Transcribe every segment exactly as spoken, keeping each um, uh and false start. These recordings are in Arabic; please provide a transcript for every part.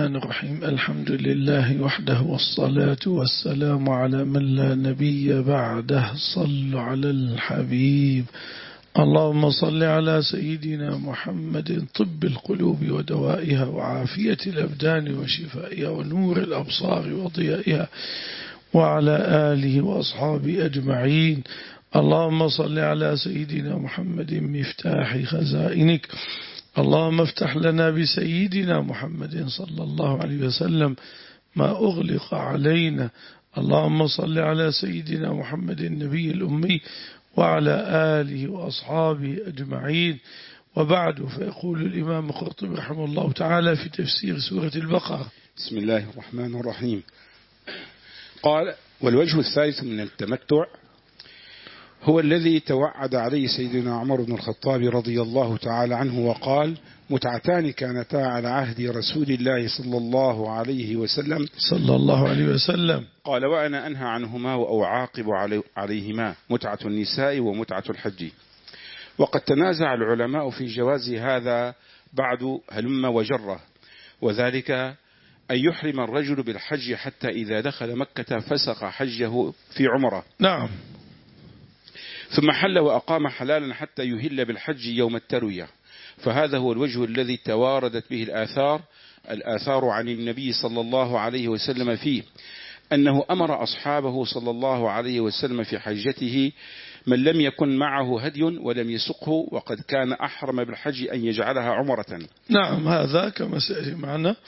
الرحمن الرحيم. الحمد لله وحده والصلاة والسلام على من لا نبي بعده. صلوا على الحبيب. اللهم صل على سيدنا محمد طب القلوب ودوائها وعافية الأبدان وشفائها ونور الأبصار وضيائها وعلى آله وأصحابه أجمعين. اللهم صل على سيدنا محمد مفتاح خزائنك. اللهم افتح لنا بسيدنا محمد صلى الله عليه وسلم ما أغلق علينا. اللهم صل على سيدنا محمد النبي الأمي وعلى آله وأصحابه أجمعين. وبعد، فيقول الإمام القرطبي رحمه الله تعالى في تفسير سورة البقرة: بسم الله الرحمن الرحيم. قال: والوجه الثالث من التمتع هو الذي توعد عليه سيدنا عمر بن الخطاب رضي الله تعالى عنه وقال: متعتان كانتا على عهد رسول الله صلى الله عليه وسلم صلى الله عليه وسلم قال: وأنا أنهى عنهما وأعاقب عليهما، متعة النساء ومتعة الحج. وقد تنازع العلماء في جواز هذا بعد هلم وجرة، وذلك أن يحرم الرجل بالحج حتى إذا دخل مكة فسق حجه في عمره، نعم، ثم حل وأقام حلالا حتى يهل بالحج يوم التروية. فهذا هو الوجه الذي تواردت به الآثار الآثار عن النبي صلى الله عليه وسلم فيه، أنه أمر أصحابه صلى الله عليه وسلم في حجته من لم يكن معه هدي ولم يسقه، وقد كان أحرم بالحج أن يجعلها عمرة. نعم، هذا كما سيأتي معنا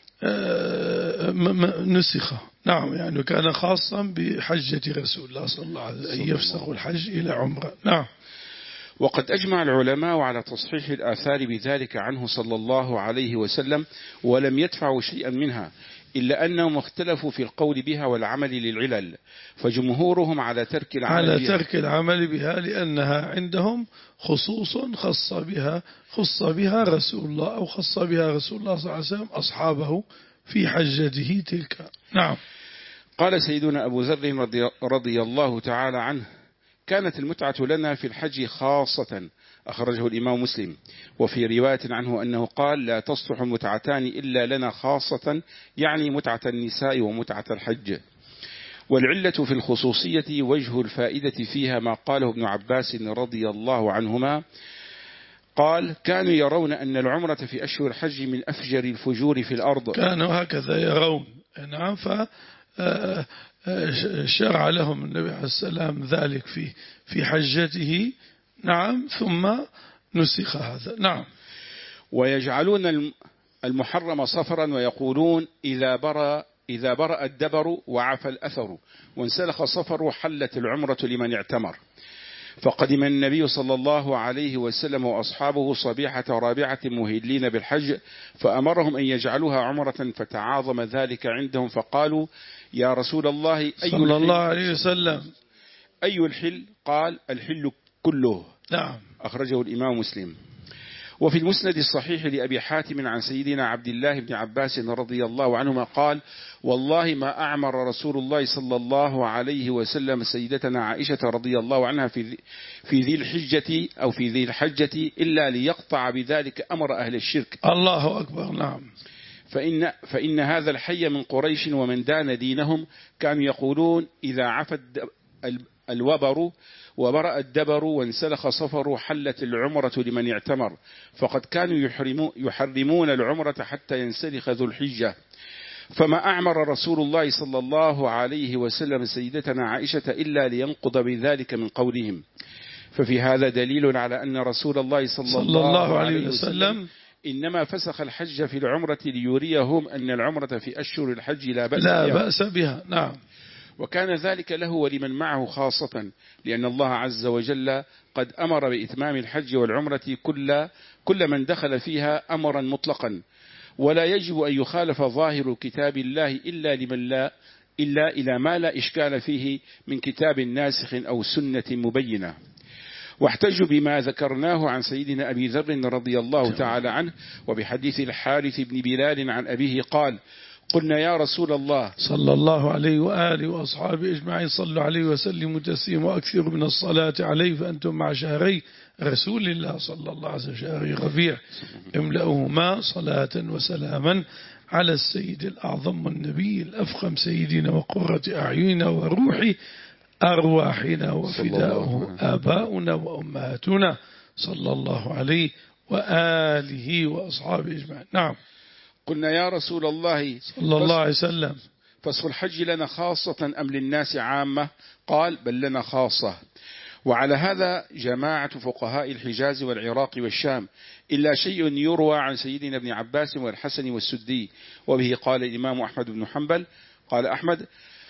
نسخة. نعم، يعني كان خاصا بحجة رسول الله صلى الله عليه وسلم أن يفسخ الحج إلى عمرة. نعم. وقد أجمع العلماء على تصحيح الآثار بذلك عنه صلى الله عليه وسلم، ولم يدفعوا شيئا منها، إلا أنهم اختلفوا في القول بها والعمل للعلل، فجمهورهم على ترك العمل على بها ترك العمل بها لأنها عندهم خصوص خص بها خص بها رسول الله أو خص بها رسول الله صلى الله عليه وسلم أصحابه في حجته تلك. نعم. قال سيدنا أبو ذر رضي, رضي الله تعالى عنه: كانت المتعة لنا في الحج خاصة، أخرجه الإمام مسلم. وفي رواية عنه أنه قال: لا تصلح متعتان إلا لنا خاصة، يعني متعة النساء ومتعة الحج. والعلة في الخصوصية وجه الفائدة فيها ما قاله ابن عباس رضي الله عنهما قال: كانوا يرون أن العمرة في أشهر الحج من أفجر الفجور في الأرض. كانوا هكذا يرون. نعم. ف شرع لهم النبي عليه السلام ذلك في في حجته. نعم. ثم نسخ هذا. نعم. ويجعلون المحرم صفرا ويقولون: إذا برأ إذا برأ الدبر وعفى الأثر وانسلخ صفر حلت العمرة لمن اعتمر. فقدم النبي صلى الله عليه وسلم وأصحابه صبيحة رابعة مهلين بالحج، فأمرهم أن يجعلوها عمرة، فتعاظم ذلك عندهم، فقالوا: يا رسول الله، أي صلى الله عليه وسلم أي الحل؟ قال: الحل كله. نعم. أخرجه الإمام مسلم. وفي المسند الصحيح لأبي حاتم عن سيدنا عبد الله بن عباس رضي الله عنهما قال: والله ما أعمر رسول الله صلى الله عليه وسلم سيدتنا عائشة رضي الله عنها في في ذي الحجة أو في ذي الحجة إلا ليقطع بذلك أمر أهل الشرك. الله أكبر. نعم. فإن, فإن هذا الحي من قريش ومن دان دينهم كانوا يقولون: إذا عفت الوبر وبرأ الدبر وانسلخ صفر حلت العمرة لمن اعتمر. فقد كانوا يحرمون العمرة حتى ينسلخ ذو الحجة. فما أعمر رسول الله صلى الله عليه وسلم سيدتنا عائشة إلا لينقض بذلك من قولهم. ففي هذا دليل على أن رسول الله صلى, صلى الله عليه وسلم إنما فسخ الحج في العمرة ليريهم أن العمرة في أشهر الحج لا بأس, لا بها. بأس بها. نعم. وكان ذلك له ولمن معه خاصة، لأن الله عز وجل قد أمر بإتمام الحج والعمرة كل, كل من دخل فيها أمرا مطلقا، ولا يجب أن يخالف ظاهر كتاب الله إلا لمن لا إلا إلى ما لا إشكال فيه من كتاب ناسخ أو سنة مبينة. واحتجوا بما ذكرناه عن سيدنا أبي ذر رضي الله تعالى عنه، وبحديث الحارث بن بلال عن أبيه قال: قلنا يا رسول الله صلى الله عليه وآله وأصحابه أجمعين صلوا عليه وسلموا تسليما وأكثروا من الصلاة عليه، فأنتم مع شهري رسول الله صلى الله عليه وسلم شهري ربيع املأهما صلاة وسلاما على السيد الأعظم والنبي الأفخم سيدنا وقرة أعيننا وروح أرواحنا وفداؤه آباؤنا وأمهاتنا صلى الله عليه وآله وأصحابه أجمعين. نعم. قلنا يا رسول الله صلى الله عليه وسلم فصل الحج لنا خاصة أم للناس عامة؟ قال بل لنا خاصة. وعلى هذا جماعة فقهاء الحجاز والعراق والشام، إلا شيء يروى عن سيدنا ابن عباس والحسن والسدي، وبه قال الإمام أحمد بن حنبل قال أحمد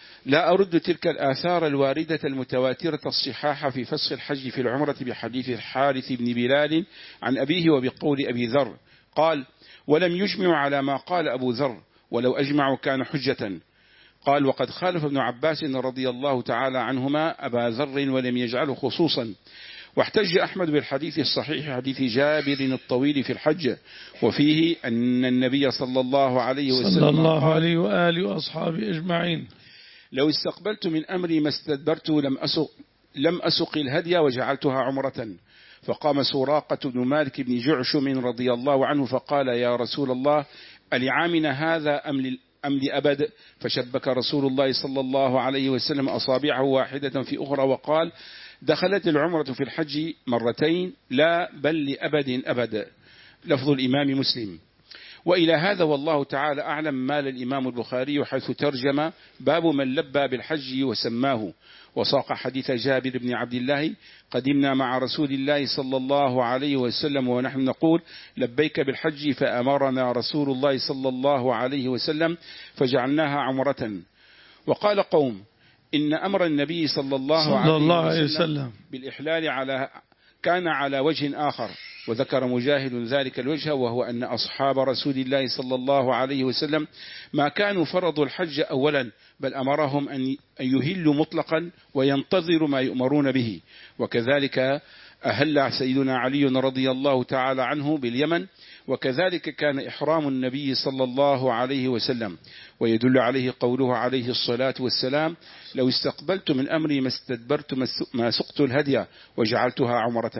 لا أرد تلك الآثار الواردة المتواترة الصحاح في فسخ الحج في العمرة بحديث الحارث بن بلال عن أبيه وبقول أبي ذر قال ولم يجمع على ما قال أبو ذر، ولو أجمعوا كان حجة. قال وقد خالف ابن عباس رضي الله تعالى عنهما أبا ذر ولم يجعله خصوصا. واحتج أحمد بالحديث الصحيح حديث جابر الطويل في الحج، وفيه أن النبي صلى الله عليه وسلم صلى الله عليه وآله وأصحابه أجمعين لو استقبلت من أمري ما استدبرت لم أسق, لم أسق الهدي وجعلتها عمرة. فقام سراقة بن مالك بن جعشم رضي الله عنه فقال يا رسول الله ألعامنا هذا أم أم لأبد؟ فشبك رسول الله صلى الله عليه وسلم أصابعه واحدة في أخرى وقال دخلت العمرة في الحج مرتين لا بل لأبد أبد. لفظ الإمام مسلم. وإلى هذا والله تعالى أعلم مال الإمام البخاري حيث ترجم باب من لبى بالحج وسماه، وساق حديث جابر بن عبد الله قدمنا مع رسول الله صلى الله عليه وسلم ونحن نقول لبيك بالحج فأمرنا رسول الله صلى الله عليه وسلم فجعلناها عمرة. وقال قوم إن أمر النبي صلى الله, صلى عليه, الله عليه وسلم وسلم بالإحلال على كان على وجه آخر. وذكر مجاهد ذلك الوجه وهو أن أصحاب رسول الله صلى الله عليه وسلم ما كانوا فرضوا الحج أولا، بل أمرهم أن يهلوا مطلقا وينتظروا ما يؤمرون به. وكذلك أهل سيدنا علي رضي الله تعالى عنه باليمن، وكذلك كان إحرام النبي صلى الله عليه وسلم. ويدل عليه قوله عليه الصلاة والسلام لو استقبلت من أمري ما استدبرت ما سقت الهدي وجعلتها عمرة.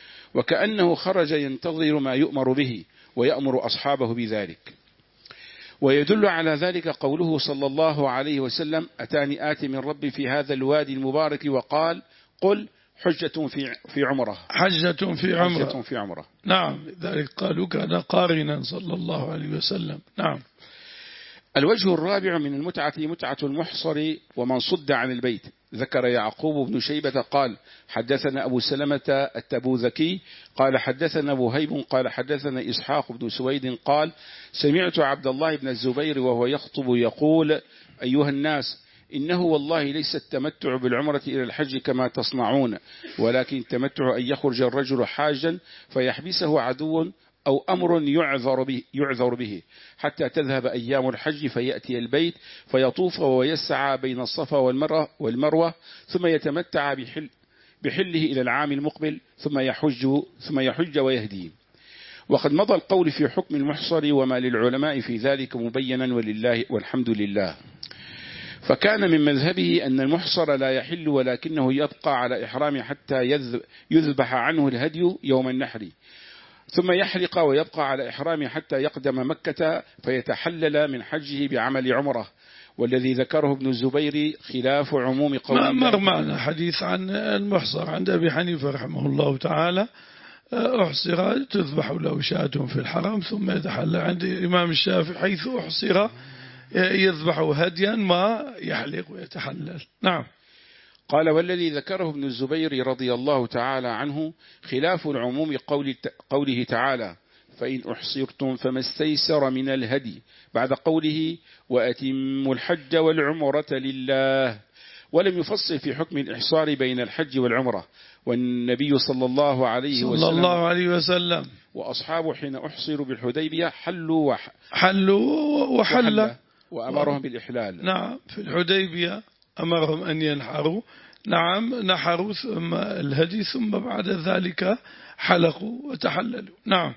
وكأنه خرج ينتظر ما يؤمر به ويأمر أصحابه بذلك. ويدل على ذلك قوله صلى الله عليه وسلم أتاني آتي من ربي في هذا الوادي المبارك وقال قل حجة في في عمره حجة في عمره حجة في عمره. نعم. ذلك قالوا كان قارنا صلى الله عليه وسلم. نعم. الوجه الرابع من المتعة متعة المحصر ومن صد عن البيت. ذكر يعقوب بن شيبة قال حدثنا أبو سلمة التبوذكي قال حدثنا وهيب قال حدثنا إسحاق بن سويد قال سمعت عبد الله بن الزبير وهو يخطب يقول أيها الناس إنه والله ليس التمتع بالعمرة إلى الحج كما تصنعون، ولكن التمتع أن يخرج الرجل حاجا فيحبسه عدو أو أمر يعذر به, يعذر به حتى تذهب أيام الحج فيأتي البيت فيطوف ويسعى بين الصفا والمروة, والمروة ثم يتمتع بحل بحله إلى العام المقبل ثم يحج, ثم يحج ويهدي. وقد مضى القول في حكم المحصر وما للعلماء في ذلك مبينا ولله والحمد لله. فكان من مذهبه أن المحصر لا يحل ولكنه يبقى على إحرامه حتى يذبح عنه الهدي يوم النحر، ثم يحلق ويبقى على إحرامه حتى يقدم مكة فيتحلل من حجه بعمل عمره. والذي ذكره ابن الزبير خلاف عموم قوله. مر معنا حديث عن المحصر عند أبي حنيفة رحمه الله تعالى أحصر تذبح له شاة في الحرم ثم يتحلل. عند الإمام الشافعي حيث أحصر يذبح هديا ما يحلق ويتحلل. نعم. قال والذي ذكره ابن الزبير رضي الله تعالى عنه خلاف العموم قول قوله تعالى فإن أحصرتم فما استيسر من الهدي بعد قوله وأتموا الحج والعمرة لله، ولم يفصل في حكم الإحصار بين الحج والعمرة. والنبي صلى الله عليه وسلم, صلى الله عليه وسلم وأصحابه حين أحصروا بالحديبية حلوا وح حلوا وحل, وحل وأمرهم بالإحلال. نعم. في الحديبية أمرهم أن ينحروا. نعم. نحروا ثم الهدي ثم بعد ذلك حلقوا وتحللوا. نعم.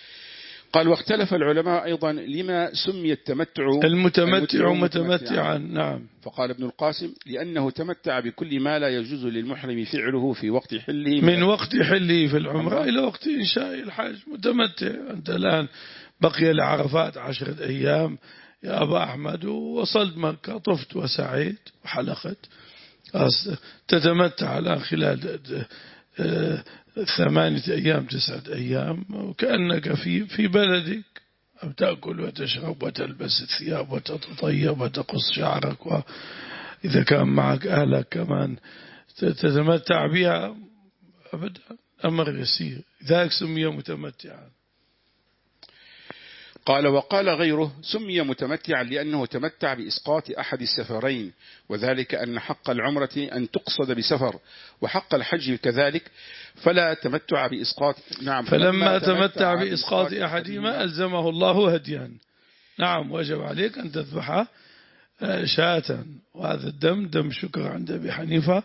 قال واختلف العلماء أيضا لما سمي التمتع المتمتع متمتعا. نعم. فقال ابن القاسم لأنه تمتع بكل ما لا يجوز للمحرم فعله في وقت حله من وقت حله في العمرة إلى وقت إنشاء الحج متمتع. أنت الآن بقي لعرفات عشرة أيام يا أبا أحمد، ووصلت مكة طفت وسعيت وحلقت، تتمتع الآن خلال ثمانية أيام تسعة أيام وكأنك في في بلدك، تأكل وتشرب وتلبس الثياب وتتطيب وتقص شعرك، وإذا كان معك أهلك كمان تتمتع بها أبدا، أمر يسير، ذاك سمي متمتعا. قال وقال غيره سمي متمتعا لأنه تمتع بإسقاط أحد السفرين، وذلك أن حق العمرة أن تقصد بسفر، وحق الحج كذلك، فلا تمتع بإسقاط. نعم. فلما تمتع بإسقاط أحدهما ألزمه الله هديا. نعم، وجب عليك أن تذبح شاة، وهذا الدم دم شكر عند أبي حنيفة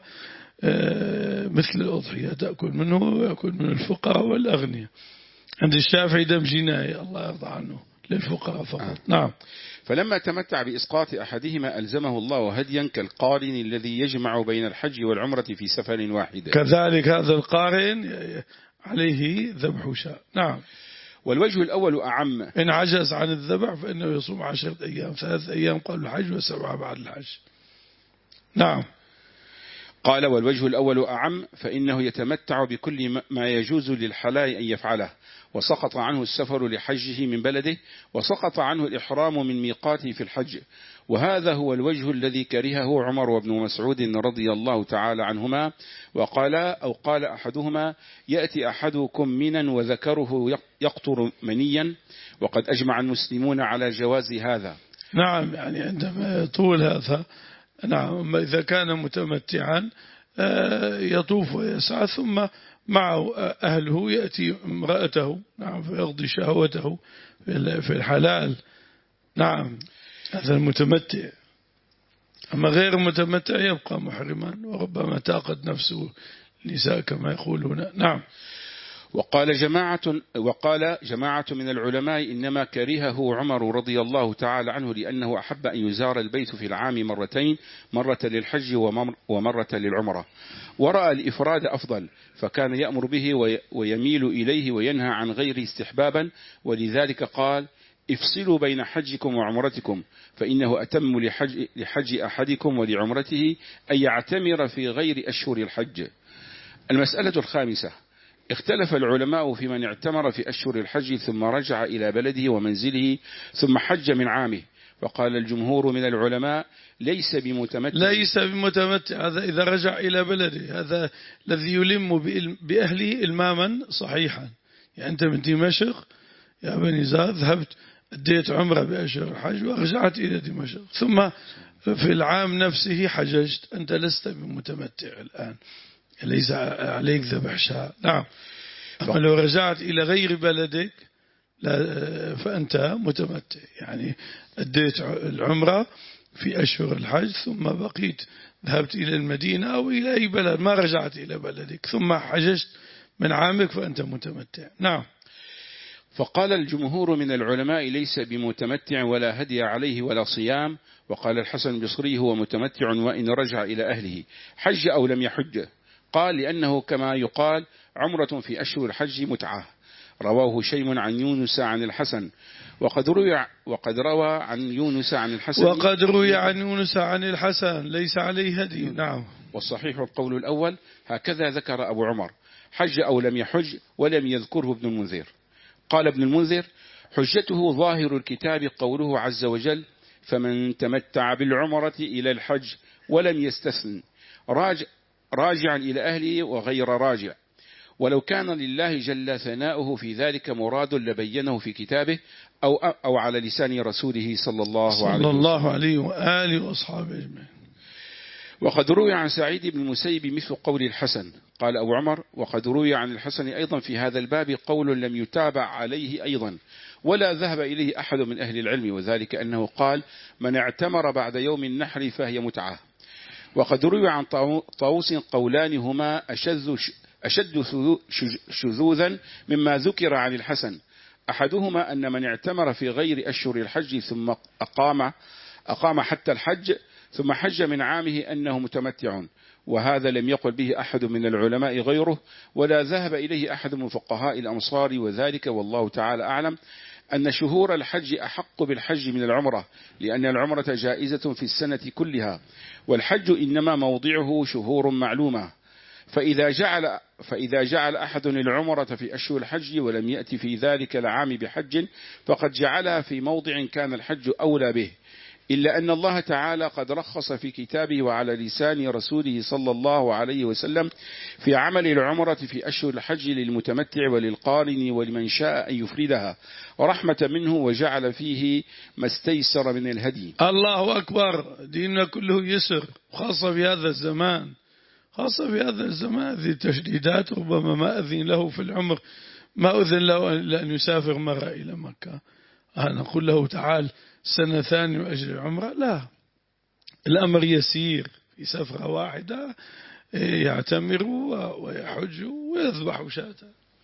مثل الأضحية، تأكل منه ويأكل من الفقراء والأغنياء. عند الشافعي دم جناية الله يرضى عنه للفقراء فقط. آه. نعم. فلما تمتع بإسقاط أحدهما ألزمه الله هديا كالقارن الذي يجمع بين الحج والعمرة في سفر واحد، كذلك هذا القارن عليه ذبح شاة. نعم. والوجه الأول أعم، إن عجز عن الذبح فإنه يصوم عشرة أيام، ثلاث أيام قبل الحج وسبعة بعد الحج. نعم. قال والوجه الأول أعم، فإنه يتمتع بكل ما يجوز للحلال أن يفعله، وسقط عنه السفر لحجه من بلده، وسقط عنه الإحرام من ميقاته في الحج، وهذا هو الوجه الذي كرهه عمر وابن مسعود رضي الله تعالى عنهما، وقال أو قال أحدهما يأتي أحدكم منا وذكره يقطر منيا، وقد أجمع المسلمون على جواز هذا. نعم، يعني عندما طول هذا، نعم، إذا كان متمتعا يطوف ويسعى ثم معه أهله يأتي امرأته، نعم، فيقضي شهوته في الحلال. نعم، هذا المتمتع. أما غير المتمتع يبقى محرما، وربما تاقت نفسه النساء كما يقولون. نعم. وقال جماعة وقال جماعة من العلماء إنما كرهه عمر رضي الله تعالى عنه لأنه أحب أن يزار البيت في العام مرتين، مرة للحج ومرة للعمرة، ورأى الإفراد أفضل، فكان يأمر به ويميل إليه وينهى عن غيره استحبابا، ولذلك قال افصلوا بين حجكم وعمرتكم، فإنه أتم لحج, لحج أحدكم ولعمرته أن يعتمر في غير أشهر الحج. المسألة الخامسة، اختلف العلماء في من اعتمر في أشهر الحج ثم رجع إلى بلده ومنزله ثم حج من عامه، وقال الجمهور من العلماء ليس بمتمتع ليس بمتمتع هذا إذا رجع إلى بلده، هذا الذي يلم بأهله إلماما صحيحا. يعني أنت من دمشق يا بني زاد ذهبت أديت عمرة بأشهر الحج ورجعت إلى دمشق، ثم في العام نفسه حججت، أنت لست بمتمتع الآن، ليس عليك ذبح شاة. نعم. أما لو رجعت إلى غير بلدك فأنت متمتع، يعني أديت العمرة في أشهر الحج ثم بقيت ذهبت إلى المدينة أو إلى أي بلد، ما رجعت إلى بلدك ثم حججت من عامك فأنت متمتع. نعم. فقال الجمهور من العلماء ليس بمتمتع ولا هدي عليه ولا صيام، وقال الحسن البصري هو متمتع وإن رجع إلى أهله حج أو لم يحج. قال لأنه كما يقال عمرة في أشهر الحج متعة. رواه هشيم عن يونس عن الحسن، وقد روى وقد روى عن يونس عن الحسن وقد روي عن يونس عن الحسن ليس عليه هدي. نعم. والصحيح القول الأول، هكذا ذكر أبو عمر حج أو لم يحج، ولم يذكره ابن المنذر. قال ابن المنذر حجته ظاهر الكتاب قوله عز وجل فمن تمتع بالعمرة إلى الحج ولم يستثن، راجع راجعا إلى أهله وغير راجع، ولو كان لله جل ثناؤه في ذلك مراد لبينه في كتابه أو, أو على لسان رسوله صلى الله عليه, صلى الله عليه وآله وأصحابه أجمعين. وقد روي عن سعيد بن المسيب مثل قول الحسن. قال أبو عمر وقد روي عن الحسن أيضا في هذا الباب قول لم يتابع عليه أيضا ولا ذهب إليه أحد من أهل العلم، وذلك أنه قال من اعتمر بعد يوم النحر فهي متعة. وقد روي عن طاووس قولان هما أشد, أشد شذوذا مما ذكر عن الحسن، أحدهما أن من اعتمر في غير أشهر الحج ثم أقام, أقام حتى الحج ثم حج من عامه أنه متمتع، وهذا لم يقل به أحد من العلماء غيره ولا ذهب إليه أحد من فقهاء الأمصار، وذلك والله تعالى أعلم أن شهور الحج أحق بالحج من العمرة، لأن العمرة جائزة في السنة كلها، والحج إنما موضعه شهور معلومة. فإذا جعل, فإذا جعل أحد العمرة في أشهر الحج ولم يأتي في ذلك العام بحج فقد جعلها في موضع كان الحج أولى به، إلا أن الله تعالى قد رخص في كتابه وعلى لسان رسوله صلى الله عليه وسلم في عمل العمرة في أشهر الحج للمتمتع وللقارن ولمن شاء أن يفردها، ورحمة منه، وجعل فيه ما استيسر من الهدي. الله أكبر. ديننا كله يسر، خاصة في هذا الزمان، خاصة في هذا الزمان ذي التشديدات. ربما ما أذن له في العمر، ما أذن له أن يسافر مرة إلى مكة. أنا أقول له تعال سنة ثانية وأجل العمرة، لا، الأمر يسير، في سفرة واحدة يعتمر ويحج ويذبح شاة.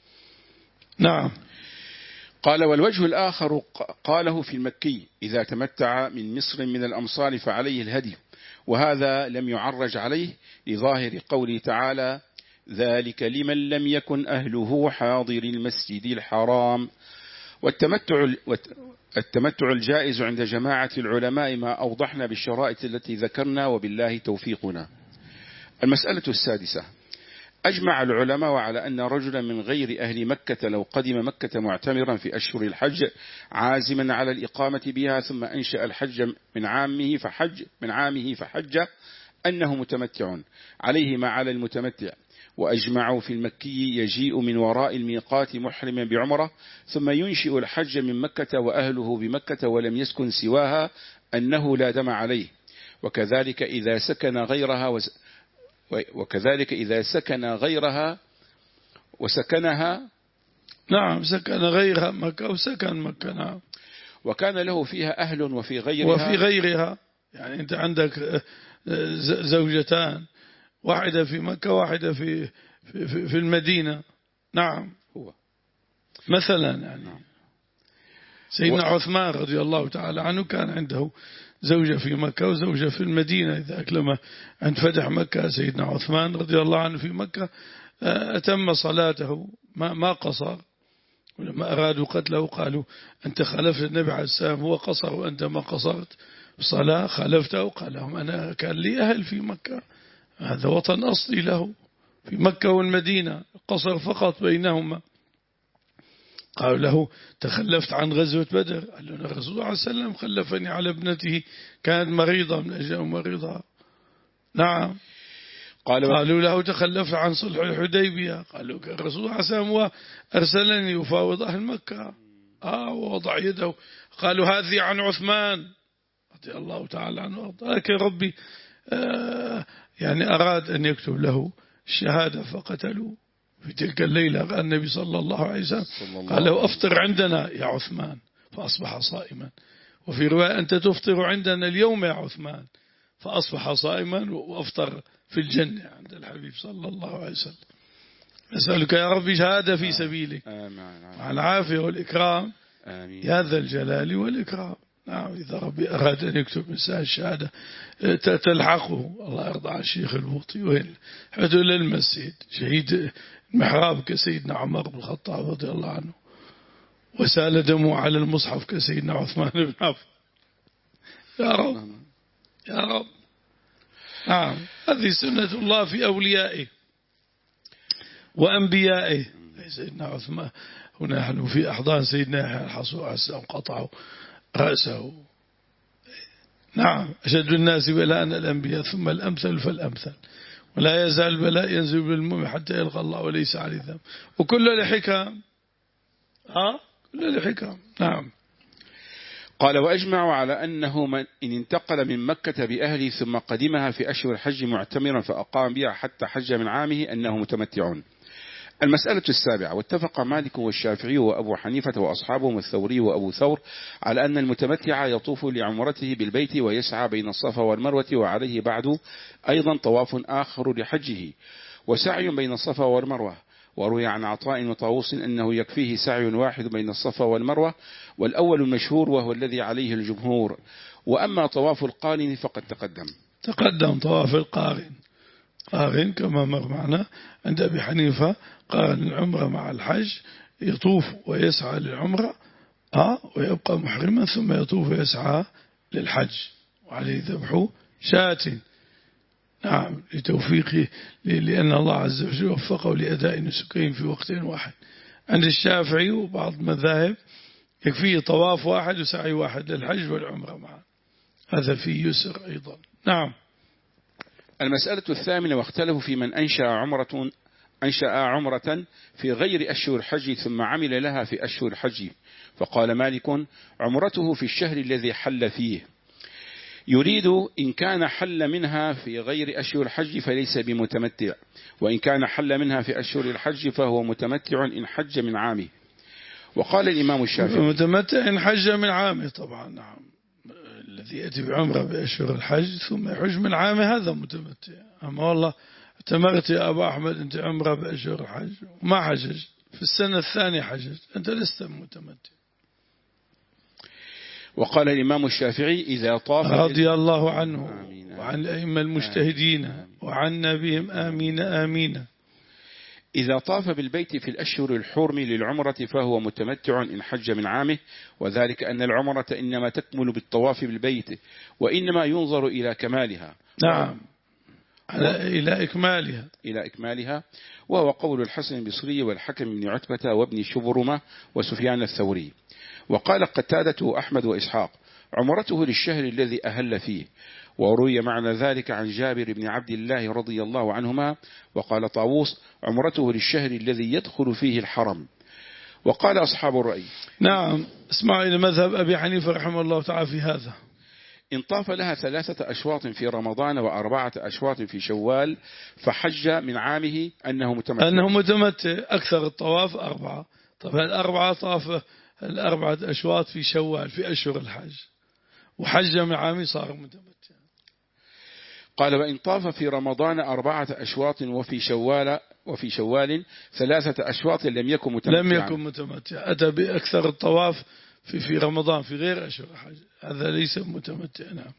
نعم. قال: والوجه الآخر قاله في المكي: إذا تمتع من مصر من الأمصار فعليه الهدي، وهذا لم يعرج عليه لظاهر قوله تعالى: ذلك لمن لم يكن أهله حاضر المسجد الحرام. والتمتع التمتع الجائز عند جماعة العلماء ما أوضحنا بالشرائط التي ذكرنا، وبالله توفيقنا. المسألة السادسة: أجمع العلماء على أن رجلا من غير أهل مكة لو قدم مكة معتمرا في أشهر الحج عازما على الإقامة بها ثم أنشأ الحج من عامه فحج من عامه فحج أنه متمتع عليه ما على المتمتع. وأجمعوا في المكي يجيء من وراء الميقات محرما بعمرة ثم ينشئ الحج من مكة وأهله بمكة ولم يسكن سواها أنه لا دم عليه. وكذلك إذا سكن غيرها وس وكذلك إذا سكن غيرها وسكنها. نعم، سكن غيرها مكة وسكن مكة. نعم. وكان له فيها أهل وفي غيرها وفي غيرها يعني أنت عندك زوجتان، واحدة في مكة واحدة في في في المدينة. نعم. هو مثلا يعني نعم. سيدنا عثمان رضي الله تعالى عنه كان عنده زوجة في مكة وزوجة في المدينة. إذا أكلم عند فتح مكة سيدنا عثمان رضي الله عنه في مكة أتم صلاته ما ما قصر، ولما أرادوا قتله قالوا أنت خالفت النبي عليه السلام، هو قصر وأنت ما قصرت الصلاة، خالفته. قال لهم أنا كان لي أهل في مكة، هذا وطن أصلي له في مكة والمدينة، قصر فقط بينهما. قالوا له تخلفت عن غزوة بدر، قال له الرسول صلى الله عليه وسلم خلفني على ابنته كانت مريضة من أجل مريضها. نعم. قالوا له تخلفت عن صلح الحديبية، قالوا الرسول صلى الله عليه وسلم أرسلني يفاوض أهل مكة آه ووضع يده. قالوا هذه عن عثمان رضي الله تعالى عنه، لكن ربي آه يعني أراد أن يكتب له الشهادة فقتلوه. في تلك الليلة قال النبي صلى الله عليه وسلم قال له أفطر عندنا يا عثمان، فأصبح صائما. وفي رواية أنت تفطر عندنا اليوم يا عثمان، فأصبح صائما وأفطر في الجنة عند الحبيب صلى الله عليه وسلم. نسألك يا ربي شهادة في سبيلك مع العافية والإكرام يا ذا الجلال والإكرام. نعم. إذا ربي أراد أن يكتب إنسان الشهادة تلحقه. الله يرضى عن الشيخ البوطي وين حدوا للمسجد شهيد المحراب كسيدنا عمر بن الخطاب رضي الله عنه، وسال دمه على المصحف كسيدنا عثمان بن عفان. يا رب يا رب. نعم. هذه سنة الله في أوليائه وأنبيائه. سيدنا عثمان هنا نحن في أحضان سيدنا يحيى الحصو عسى قطعوا رأسه. نعم. أشد الناس بلاء الأنبياء ثم الأمثل فالأمثل، ولا يزال البلاء ينزل بالمؤمن حتى يلقى الله وليس عليه ذنب، وكل لحكام ها كل لحكام. نعم. قال: وأجمعوا على أنه من إن انتقل من مكة بأهله ثم قدمها في أشهر الحج معتمرا فأقام بها حتى حج من عامه أنه متمتع. المسألة السابعة: واتفق مالك والشافعي وأبو حنيفة وأصحابهم والثوري وأبو ثور على أن المتمتع يطوف لعمرته بالبيت ويسعى بين الصفا والمروة، وعليه بعد أيضا طواف آخر لحجه وسعي بين الصفا والمروة. وروي عن عطاء وطاووس أنه يكفيه سعي واحد بين الصفا والمروة، والأول المشهور وهو الذي عليه الجمهور. وأما طواف القارن فقد تقدم تقدم طواف القارن قارن كما مر معنا عند أبي حنيفة، قارن العمرة مع الحج، يطوف ويسعى للعمرة آه ويبقى محرما ثم يطوف ويسعى للحج وعليه ذبح شاة. نعم لتوفيقه لأن الله عز وجل وفقه لأداء نسكين في وقت واحد. عند الشافعي وبعض المذاهب يكفيه طواف واحد وسعي واحد للحج والعمرة معا، هذا فيه يسر أيضا. نعم. المسألة الثامنة: واختلفوا في من أنشأ عمرة أنشأ عمرة في غير أشهر الحج ثم عمل لها في أشهر الحج. فقال مالك: عمرته في الشهر الذي حل فيه. يريد إن كان حل منها في غير أشهر الحج فليس بمتمتع، وإن كان حل منها في أشهر الحج فهو متمتع إن حج من عامه. وقال الإمام الشافعي: متمتع إن حج من عامه. طبعا نعم، الذي يأتي بعمرة بأشهر الحج ثم يحج من عامه هذا متمتع. أما والله اعتمرت يا أبا أحمد أنت عمرة بأشهر الحج وما حجج في السنة الثانية حجج، أنت لست متمتع. وقال الإمام الشافعي: إذا طاف رضي الله عنه وعن الأئمة المجتهدين وعن نبيهم آمين آمين. إذا طاف بالبيت في الأشهر الحرم للعمرة فهو متمتع إن حج من عامه، وذلك أن العمرة إنما تكمل بالطواف بالبيت، وإنما ينظر إلى كمالها. نعم، إلى إكمالها إلى إكمالها وهو قول الحسن البصري والحكم بن عتبة وابن شبرمة وسفيان الثوري. وقال قتادة أحمد وإسحاق: عمرته للشهر الذي أهل فيه. وروي معنى ذلك عن جابر بن عبد الله رضي الله عنهما. وقال طاووس: عمرته للشهر الذي يدخل فيه الحرم. وقال أصحاب الرأي: نعم، اسمع إلى مذهب أبي حنيفة رحمه الله تعالى في هذا: إن طاف لها ثلاثة أشواط في رمضان وأربعة أشواط في شوال فحج من عامه أنه متمتع. أنه متمتع. أكثر الطواف أربعة. طب الأربعة طاف الأربعة أشواط في شوال في أشهر الحج وحج من عامه صار متمتع. قال: وإن طاف في رمضان أربعة أشواط وفي شوال وفي شوال ثلاثة أشواط لم يكن متمتعا. لم يكن متمتع، أتى بأكثر الطواف في في رمضان في غير أشهر الحج، هذا ليس متمتع. نعم.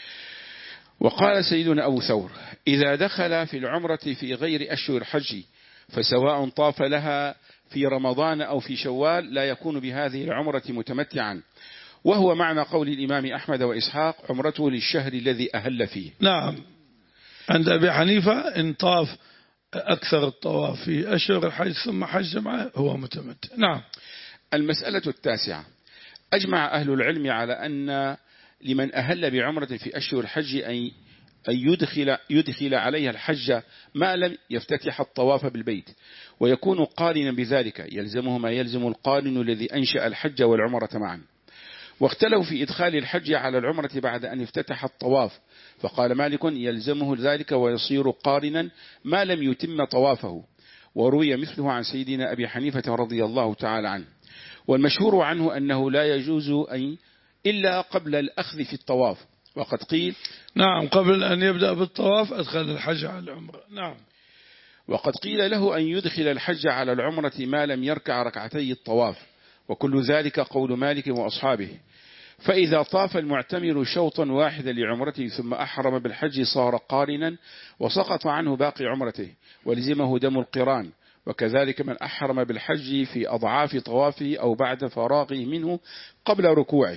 وقال سيدنا أبو ثور: إذا دخل في العمرة في غير أشهر الحج فسواء طاف لها في رمضان أو في شوال لا يكون بهذه العمرة متمتعا، وهو معنى قول الإمام أحمد وإسحاق: عمرته للشهر الذي أهل فيه. نعم، عند أبي حنيفة إن طاف أكثر الطواف في أشهر الحج ثم حج معه هو متمتع. نعم. المسألة التاسعة: أجمع أهل العلم على أن لمن أهل بعمرة في أشهر الحج أن أن يدخل, يدخل عليها الحج ما لم يفتتح الطواف بالبيت، ويكون قارنا بذلك، يلزمه ما يلزم القارن الذي أنشأ الحج والعمرة معا. واختلفوا في إدخال الحج على العمرة بعد أن افتتح الطواف، فقال مالك: يلزمه ذلك ويصير قارنا ما لم يتم طوافه. وروي مثله عن سيدنا أبي حنيفة رضي الله تعالى عنه. والمشهور عنه أنه لا يجوز أن إلا قبل الأخذ في الطواف. وقد قيل: نعم، قبل أن يبدأ بالطواف أدخل الحج على العمرة. نعم. وقد قيل له أن يدخل الحج على العمرة ما لم يركع ركعتي الطواف، وكل ذلك قول مالك وأصحابه. فإذا طاف المعتمر شوطا واحدا لعمرته ثم أحرم بالحج صار قارنا وسقط عنه باقي عمرته ولزمه دم القران. وكذلك من أحرم بالحج في أضعاف طوافه أو بعد فراغه منه قبل ركوعه.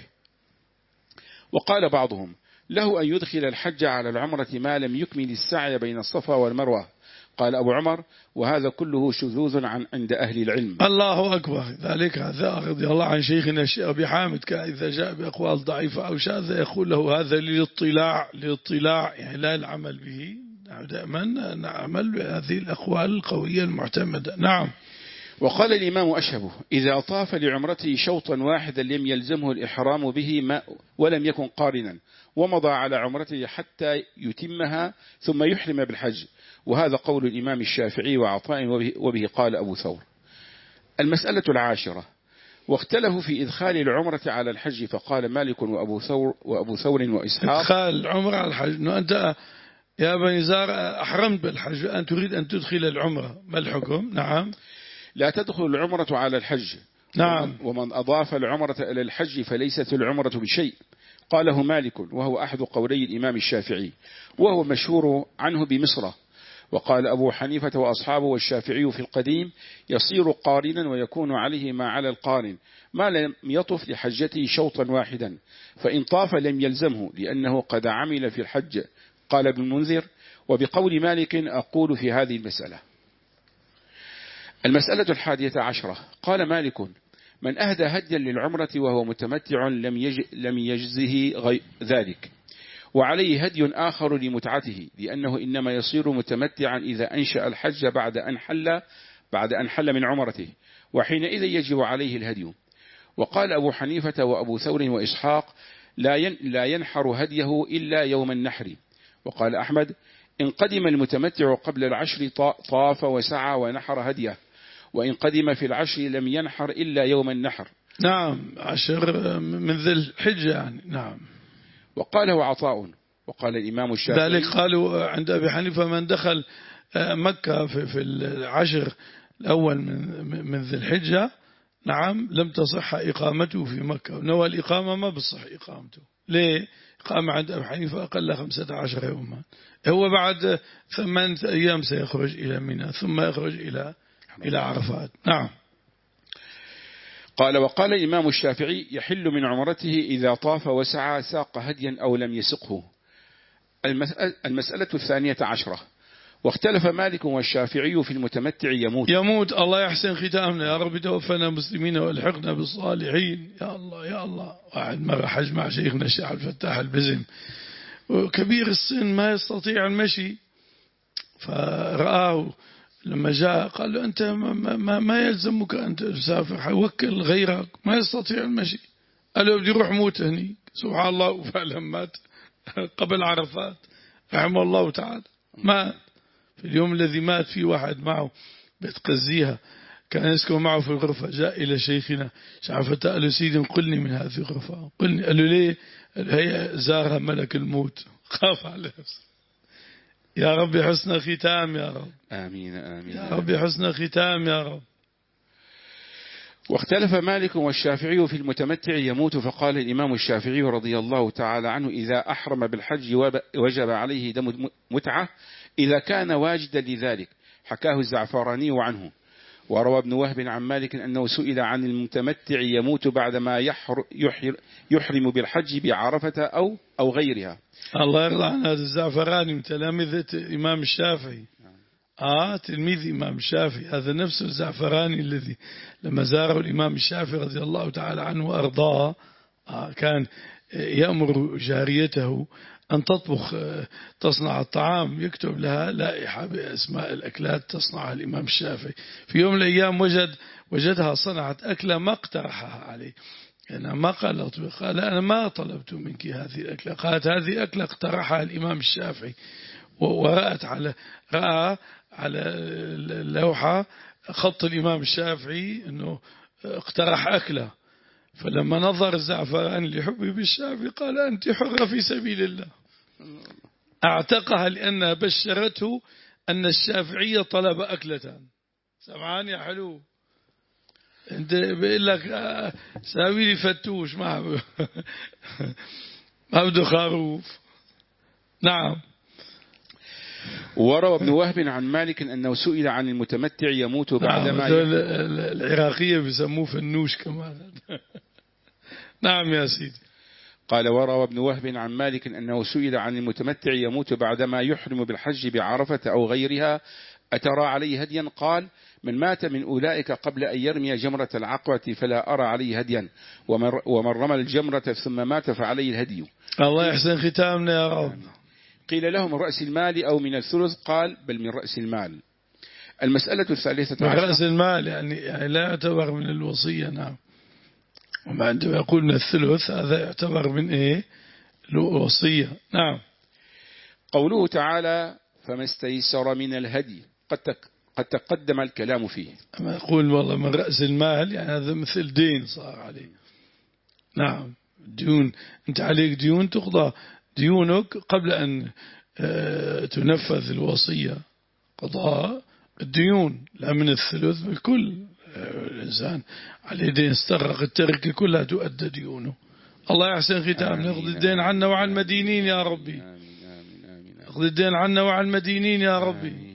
وقال بعضهم: له أن يدخل الحج على العمرة ما لم يكمل السعي بين الصفا والمروة. قال أبو عمر: وهذا كله شذوذ عن عند أهل العلم. الله أكبر. ذلك هذا رضي الله عن شيخنا أبي حامد كان إذا جاء بأقوال ضعيفة أو شاذة يقول له هذا للاطلاع للاطلاع يعني لا العمل به. دائما نعمل بهذه الأقوال القوية المعتمدة. نعم. وقال الإمام أشهبه: إذا طاف لعمرته شوطا واحدا لم يلزمه الإحرام به ما ولم يكن قارنا، ومضى على عمرته حتى يتمها ثم يحرم بالحج. وهذا قول الإمام الشافعي وعطاء وبه قال أبو ثور. المسألة العاشرة: واختلفوا في إدخال العمرة على الحج، فقال مالك وأبو ثور وأبو ثور وإسحاق: إدخال العمرة على الحج، أنه أنت يا بني زار أحرمت بالحج أن تريد أن تدخل العمرة، ما الحكم؟ نعم. لا تدخل العمرة على الحج. نعم. ومن أضاف العمرة إلى الحج فليست العمرة بشيء. قاله مالك وهو أحد قولي الإمام الشافعي، وهو مشهور عنه بمصر. وقال أبو حنيفة وأصحابه والشافعي في القديم يصير قارنا ويكون عليه ما على القارن ما لم يطف لحجته شوطا واحدا، فإن طاف لم يلزمه لأنه قد عمل في الحج. قال ابن المنذر: وبقول مالك أقول في هذه المسألة. المسألة الحادية عشرة. قال مالك: من أهدى هديا للعمرة وهو متمتع لم, يج... لم يجزه غي... ذلك، وعليه هدي آخر لمتعته، لأنه إنما يصير متمتعا إذا أنشأ الحج بعد أن حل بعد أن حل من عمرته، وحينئذ يجب عليه الهدي. وقال أبو حنيفة وأبو ثور وإسحاق: لا ين... لا ينحر هديه إلا يوم النحر. وقال أحمد: إن قدم المتمتع قبل العشر طاف وسعى ونحر هديه، وإن قدم في العشر لم ينحر إلا يوم النحر. نعم، عشر من ذي الحجة يعني. نعم. وقاله عطاء. وقال الإمام الشافعي: ذلك قالوا عند أبي حنيفة من دخل مكة في, في العشر الأول من, من ذي الحجة، نعم، لم تصح إقامته في مكة، ونوى الإقامة ما بصح إقامته. ليه؟ إقامة عند أبي حنيفة أقل خمسة عشر يوما، هو بعد ثمانية أيام سيخرج إلى منى ثم يخرج إلى إلى عرفات. نعم. قال: وقال الإمام الشافعي: يحل من عمرته إذا طاف وسعى ساق هديا أو لم يسقه. المسألة الثانية عشرة. واختلف مالك والشافعي في المتمتع يموت يموت الله يحسن ختامنا يا رب، توفنا مسلمين والحقنا بالصالحين. يا الله يا الله. واحد مرة حج مع شيخنا الشيخ الفتاح البزم، وكبير السن ما يستطيع المشي، فرآه لما جاء قال له: أنت ما, ما, ما يلزمك أن تسافر، وكل غيرك ما يستطيع المشي. قال له: بدي روح موت هني. سبحان الله، وفعلا مات قبل عرفات رحمه الله تعالى. مات في اليوم الذي مات فيه واحد معه بتقزيها، كان يسكن معه في الغرفة. جاء إلى شيخنا شعفته قال له: سيدي قلني من هذه الغرفة. قلني. قال له: ليه؟ قال له: هي زارها ملك الموت، خاف على نفسه. يا رب حسن ختام يا رب. آمين آمين يا رب حسن ختام يا رب. واختلف مالك والشافعي في المتمتع يموت، فقال الإمام الشافعي رضي الله تعالى عنه: إذا أحرم بالحج وجب عليه دم متعة إذا كان واجدا لذلك. حكاه الزعفراني عنه. وروى ابن وهب عن مالك أنه سئل عن المتمتع يموت بعدما يحر يحر يحرم بالحج بعرفة أو أو غيرها. الله يرضى عن هذا الزعفراني من تلامذة الإمام الشافعي. آه تلميذ الإمام الشافعي، هذا نفس الزعفراني الذي لما زاره الإمام الشافعي رضي الله تعالى عنه وأرضاه آه كان يأمر جاريته أن تطبخ تصنع الطعام، يكتب لها لائحة بأسماء الأكلات تصنعها الإمام الشافعي. في يوم من الأيام وجد وجدها صنعت أكلة ما اقترحها عليه، أنا ما قالت، قال: أنا ما طلبت منك هذه الأكلة. قالت: هذه أكلة اقترحها الإمام الشافعي. ورأت على رأى على اللوحة خط الإمام الشافعي أنه اقترح أكلة، فلما نظر الزعفراني لحبه بالشافعي قال: أنت حرة في سبيل الله. اعتقها لأنها بشرته أن الشافعية طلب أكلة. سمعان يا حلو، انت بيقول لك ساوي لي فتوش ما ما بده خروف. نعم. وروى ابن وهب عن مالك أنه سئل عن المتمتع يموت بعدما نعم. العراقية بيسموه فنوش كمان. نعم يا سيدي. قال: وروى ابن وهب عن مالك أنه سئل عن المتمتع يموت بعدما يحرم بالحج بعرفة أو غيرها أترى عليه هديا؟ قال: من مات من أولئك قبل أن يرمي جمرة العقبة فلا أرى عليه هديا، ومن رمى الجمرة ثم مات فعليه الهدي. الله يحسن ختامنا يا رب. قيل له: من رأس المال أو من الثلث؟ قال: بل من رأس المال. المسألة الثالثة عشرة. من رأس المال يعني, يعني لا يعتبر من الوصية. نعم. وما عندما يقول من الثلث هذا يعتبر من إيه؟ الوصية. نعم. قوله تعالى: فما استيسر من الهدي قد قد تقدم الكلام فيه. أما يقول والله من رأس المال يعني هذا مثل دين صار عليه. نعم. ديون، أنت عليك ديون تقضى ديونك قبل أن تنفذ الوصية، قضاء الديون لا من الثلث بالكل. الإنسان عليه دين استغرق التركة كلها تؤدى ديونه. الله يحسن ختام. يقضي الدين عنا وعن المدينين يا ربي. يقضي الدين عنا وعن المدينين يا ربي.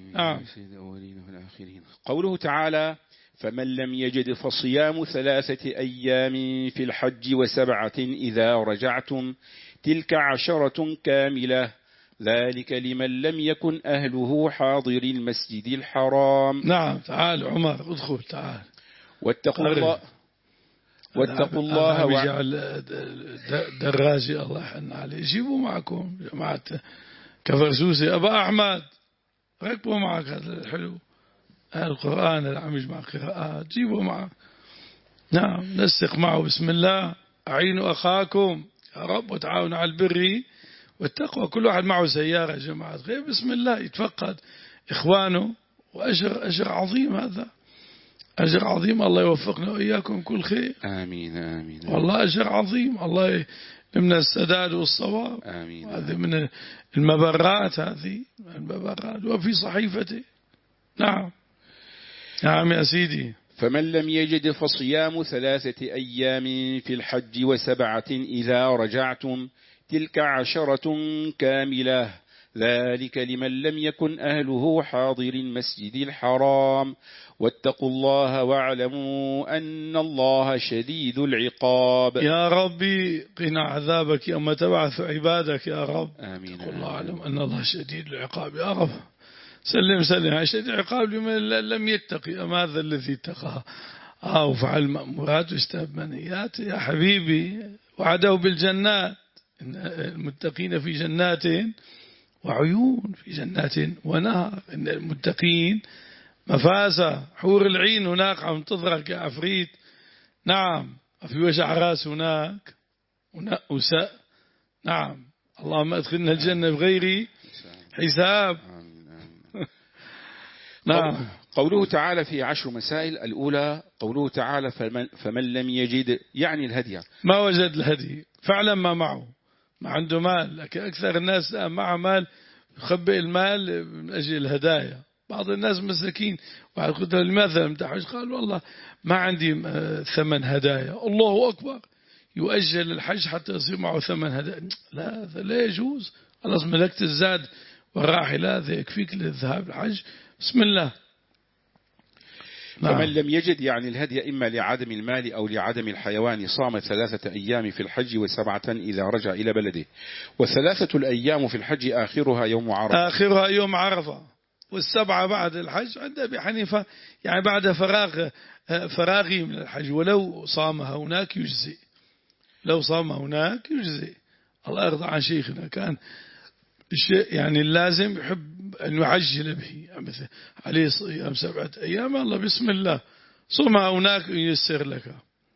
نعم. قوله تعالى فمن لم يجد فصيام ثلاثة أيام في الحج وسبعة إذا رجعتم تلك عشرة كاملة ذلك لمن لم يكن أهله حاضر المسجد الحرام. نعم. تعال عمر ادخل تعال. واتقوا الله واتقوا الله وجعل دراجي الله يحن عليه. جيبوا معكم جماعة كفرسوسي أبا أحمد ركبوا معك هذا الحلو القرآن اللي عم يجمع قراءات جيبوا معك. نعم. نسق معه بسم الله أعينوا أخاكم يا رب وتعاونوا على البر والتقوى. كل واحد معه سيارة يا جماعة غير بسم الله يتفقد إخوانه وأجر أجر عظيم. هذا أجر عظيم. الله يوفقنا وإياكم كل خير. آمين آمين. والله أجر عظيم. الله من السداد والصواب. آمين. هذه من المبرات هذه المبرات وفي صحيفته. نعم. نعم يا سيدي. فمن لم يجد فصيام ثلاثة أيام في الحج وسبعة إذا رجعتم تلك عشرة كاملة ذلك لمن لم يكن أهله حاضر المسجد الحرام واتقوا الله واعلموا أن الله شديد العقاب. يا ربي قنا عذابك يوم تبعث عبادك يا رب. آمين. الله أعلم أن الله شديد العقاب يا رب. سلم سلم. شديد العقاب لمن لم يتقي. أما هذا الذي اتقى أو فعل مأمورات واجتنب منهيات يا حبيبي وعده بالجنات. إن المتقين في جنات وعيون في جنات ونهر. إن المتقين مفازة حور العين هناك عم تضرك يا عفريت. نعم. في وجع راس هناك ونأسأ. نعم. اللهم أدخلنا الجنة بغير حساب. نعم. قوله تعالى في عشر مسائل. الأولى قوله تعالى فمن, فمن لم يجد يعني الهدي ما وجد الهدي فعلا ما معه ما عنده مال. لكن أكثر الناس معه مال يخبئ المال من أجل الهدايا. بعض الناس مساكين واحد قلت له لماذا لم تحج قال والله ما عندي ثمن هدايا. الله أكبر. يؤجل الحج حتى يصير معه ثمن هدايا. لا هذا لا يجوز. خلاص ملكت الزاد والراحلة هذا يكفيك للذهاب الحج. بسم الله. نعم. فمن لم يجد يعني الهدي إما لعدم المال أو لعدم الحيوان صام ثلاثة أيام في الحج وسبعة إذا رجع إلى بلده. والثلاثة الأيام في الحج آخرها يوم عرفة. آخرها يوم عرفة. والسبعة بعد الحج عند أبي حنيفة يعني بعد فراغ فراغي من الحج. ولو صامها هناك يجزي. لو صام هناك يجزي. الله يرضى عن شيخنا كان الشيء يعني اللازم يحب أن يعجل به. مثل عليه صيام سبعة أيام الله بسم الله صومها هناك ييسر لك.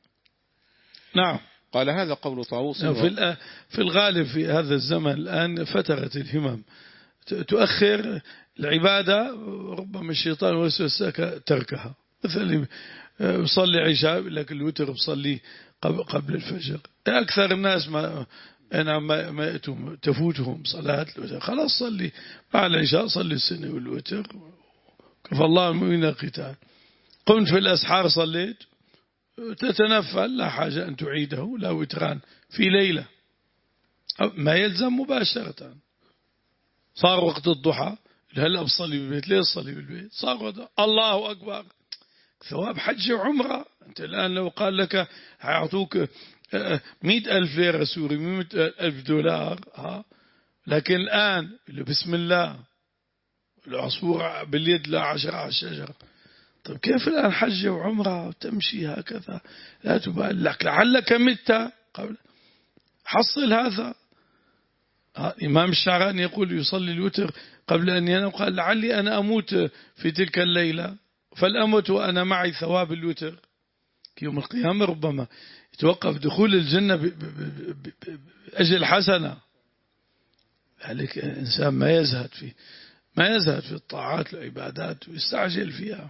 نعم. قال هذا قول طاووس. في في الغالب في هذا الزمن الآن فترت الهمم تؤخر العبادة. ربما الشيطان وسوسك تركها. مثل يصلي عشاء لكن الوتر بصلي قبل الفجر. أكثر الناس ما أنا ما يأتون تفوتهم صلاة الوتر. خلاص صلي بعد العشاء صلي السنة والوتر كفى الله المؤمنين القتال. قمت في الأسحار صليت تتنفل لا حاجة أن تعيده لا وتران في ليلة ما يلزم مباشرة. صار وقت الضحى هلا بصلي بالبيت ليه صلي بالبيت صار وقت الله أكبر ثواب حج وعمرة. أنت الآن لو قال لك هيعطوك مئة ألف ليرة سوري مئة ألف دولار ها. لكن الآن بسم الله العصفور باليد لا عشرة على الشجرة. طيب كيف الآن حج وعمرة وتمشي هكذا لا تبال لك لعلك مت قبل حصل هذا. إمام الشعراني يقول يصلي الوتر قبل أن ينام قال لعلي أنا أموت في تلك الليلة فالأموت وأنا معي ثواب الوتر. يوم القيامة ربما يتوقف دخول الجنة بأجل حسنة. ذلك إنسان ما يزهد في ما يزهد في الطاعات والعبادات ويستعجل فيها.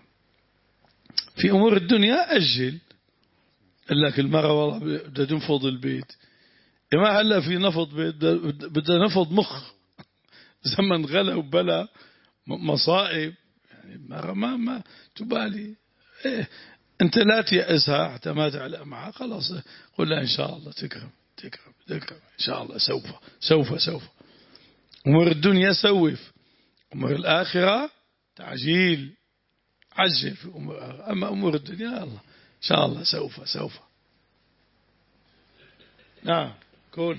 في أمور الدنيا أجل. لك المرأة والله بدها تنفض البيت ما هلا في نفض بيت بدها نفض مخ زمن غلا وبلا مصائب يعني ما ما ما تبالي. إيه أنت لا تيأسها حتى ما تعلق معها خلاص قل لها إن شاء الله تكرم تكرم تكرم إن شاء الله سوف سوف سوف. أمور الدنيا سوف. أمور الآخرة تعجيل، عجل في أمور، أما أمور الدنيا الله إن شاء الله سوف سوف نعم. كل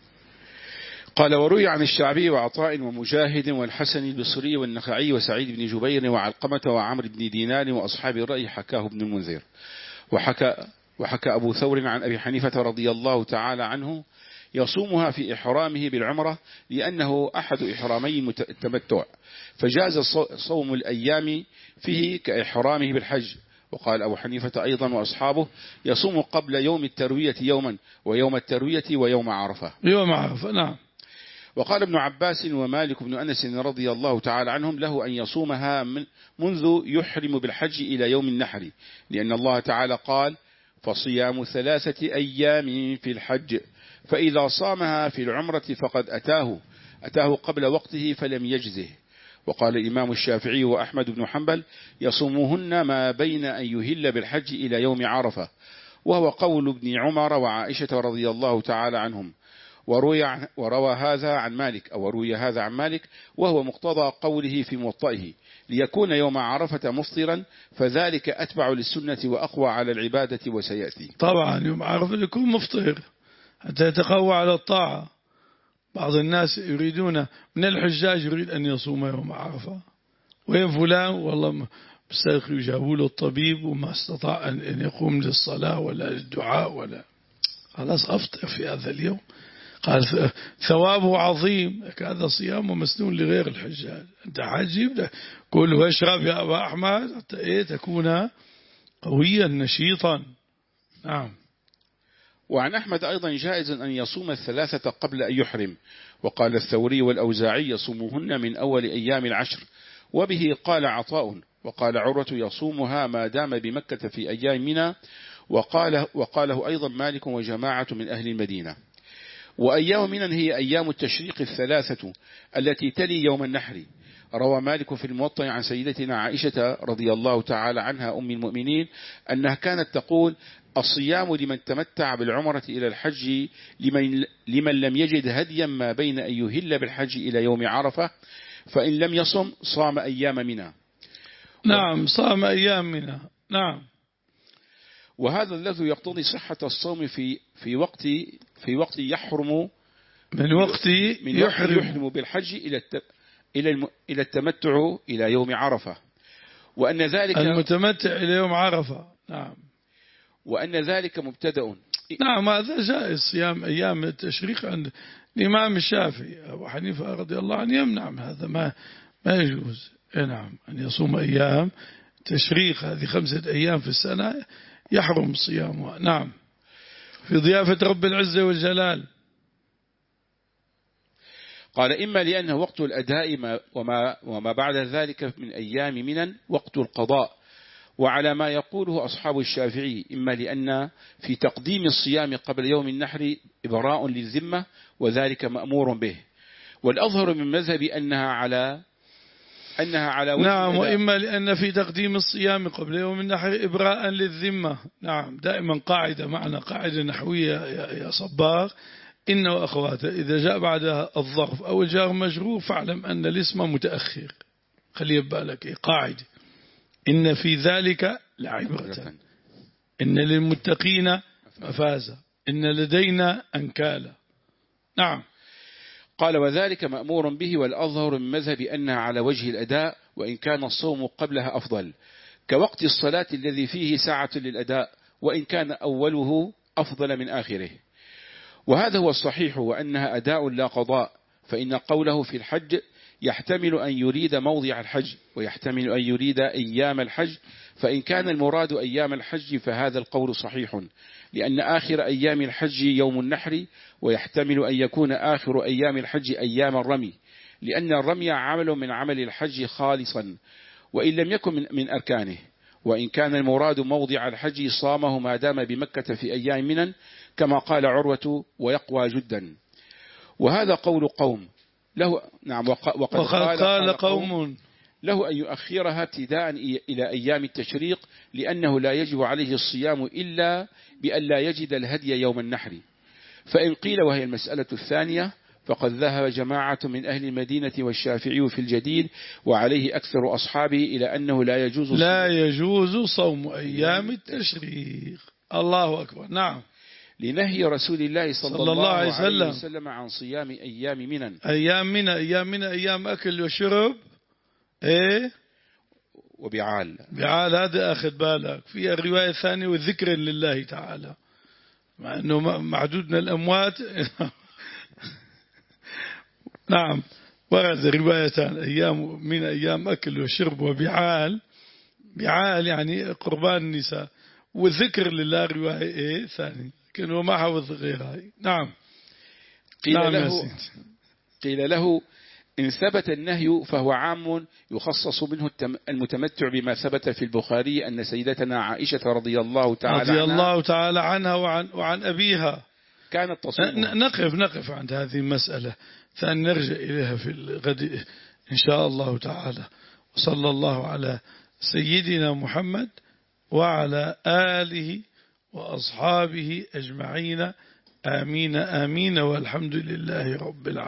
قال وروي عن الشعبي وعطاء ومجاهد والحسن البصري والنخعي وسعيد بن جبير وعلقمة وعمر بن دينار وأصحاب الرأي حكاه ابن المنذر. وحكى, وحكى أبو ثور عن أبي حنيفة رضي الله تعالى عنه يصومها في إحرامه بالعمرة لأنه أحد إحرامي التمتع، فجاز صوم الأيام فيه كإحرامه بالحج. وقال أبو حنيفة أيضا وأصحابه يصوم قبل يوم التروية يوما، ويوم التروية ويوم عرفة. يوم عرفة نعم. وقال ابن عباس ومالك بن أنس رضي الله تعالى عنهم له أن يصومها من منذ يحرم بالحج إلى يوم النحر، لأن الله تعالى قال فصيام ثلاثة أيام في الحج، فإذا صامها في العمرة فقد أتاه أتاه قبل وقته فلم يجزه. وقال الإمام الشافعي وأحمد بن حنبل يصومهن ما بين أن يهل بالحج إلى يوم عرفة، وهو قول ابن عمر وعائشة رضي الله تعالى عنهم. وروي وروى هذا عن مالك أو روي هذا عن مالك، وهو مقتضى قوله في موطئه ليكون يوم عرفة مفطرا، فذلك أتبع للسنة وأقوى على العبادة وسيأتي. طبعا يوم عرفة يكون مفطر حتى يتقوى على الطاعة. بعض الناس يريدون من الحجاج يريد أن يصوم يوم عرفة، وين فلان والله بستيقظ يجابوا له الطبيب وما استطاع أن يقوم للصلاة ولا للدعاء ولا، خلاص أفطر في هذا اليوم. قال ثوابه عظيم، هذا صيام ومسنون لغير الحجاج. أنت عجيب كل واشرب يا أبا أحمد حتى إيه تكون قويا نشيطا. نعم. وعن أحمد أيضا جائز أن يصوم الثلاثة قبل أن يحرم، وقال الثوري والأوزاعي يصومهن من أول أيام العشر، وبه قال عطاء. وقال عروة يصومها ما دام بمكة في أيام منى، وقاله, وقاله أيضا مالك وجماعة من أهل المدينة. وأيام منى هي أيام التشريق الثلاثة التي تلي يوم النحر. روى مالك في الموطأ عن سيدتنا عائشة رضي الله تعالى عنها أم المؤمنين أنها كانت تقول الصيام لمن تمتع بالعمرة إلى الحج لمن, لمن لم يجد هديا ما بين أن يهل بالحج إلى يوم عرفة، فإن لم يصم صام أيام منى. نعم صام أيام منى. نعم. وهذا الذي يقتضي صحة الصوم في في وقت في وقت يحرم من وقت من يحرم, يحرم بالحج إلى إلى إلى التمتع إلى يوم عرفة، وأن ذلك المتمتع إلى يوم عرفة. نعم. وأن ذلك مبتدأ. نعم هذا جائز صيام أيام التشريق عند الإمام الشافعي. أبو حنيفة رضي الله عنه يمنع هذا، ما ما يجوز. نعم أن يصوم أيام تشريق، هذه خمسة أيام في السنة يحرم صيامها. نعم. في ضيافة رب العزة والجلال. قال إما لأنه وقت الأداء وما, وما بعد ذلك من أيام منى وقت القضاء، وعلى ما يقوله أصحاب الشافعي إما لأن في تقديم الصيام قبل يوم النحر إبراء للذمة وذلك مأمور به، والأظهر من مذهب أنها على أنها على وجه نعم. وإما لأن في تقديم الصيام قبل يوم النحر إبراء للذمة. نعم دائما قاعدة معنا قاعدة نحوية يا صباغ، إن وأخواته إذا جاء بعدها الظرف أو الجار مجرور فاعلم أن الاسم متأخر. خلي بالك قاعدة إن في ذلك لعبرة، إن للمتقين مفازة، إن لدينا أنكالا. نعم. قال وذلك مأمور به، والأظهر من مذهب أنها على وجه الأداء، وإن كان الصوم قبلها أفضل، كوقت الصلاة الذي فيه ساعة للأداء، وإن كان أوله أفضل من آخره. وهذا هو الصحيح، وأنها أداء لا قضاء، فإن قوله في الحج يحتمل أن يريد موضع الحج، ويحتمل أن يريد أيام الحج، فإن كان المراد أيام الحج فهذا القول صحيح، لأن آخر أيام الحج يوم النحر، ويحتمل أن يكون آخر أيام الحج أيام الرمي، لأن الرمي عمل من عمل الحج خالصا وإن لم يكن من, من أركانه. وإن كان المراد موضع الحج صامه ما دام بمكة في أيام منى، كما قال عروة ويقوى جدا. وهذا قول قوم له. نعم. وقد قال, قال قوم له أن يؤخرها ابتداء إلى أيام التشريق، لأنه لا يجب عليه الصيام إلا بأن لا يجد الهدي يوم النحر. فإن قيل وهي المسألة الثانية فقد ذهب جماعة من أهل المدينة والشافعي في الجديد وعليه أكثر أصحابه إلى أنه لا يجوز لا يجوز صوم أيام التشريق. الله أكبر. نعم. لنهي رسول الله صلى, صلى الله عليه وسلم. وسلم عن صيام أيام منى. أيام منى أيام منى أيام أكل وشرب إيه وبعال. بعال هذا أخذ بالك. في الرواية الثانية وذكر لله تعالى، مع أنه معدودنا الأموات. نعم ورد روايتان أيام من أيام أكل وشرب وبعال. بعال يعني قربان النساء، وذكر لله رواية إيه ثاني، لكنه ما حفظ غيرها. نعم. قيل نعم له قيل له إن ثبت النهي فهو عام يخصص منه المتمتع بما ثبت في البخاري أن سيدتنا عائشة رضي الله تعالى رضي الله تعالى عنها وعن, وعن أبيها كانت تصوم. نقف نقف عند هذه المسألة ثاني نرجع إليها في الغد إن شاء الله تعالى. وصلى الله على سيدنا محمد وعلى آله وأصحابه أجمعين. آمين آمين والحمد لله رب العالمين.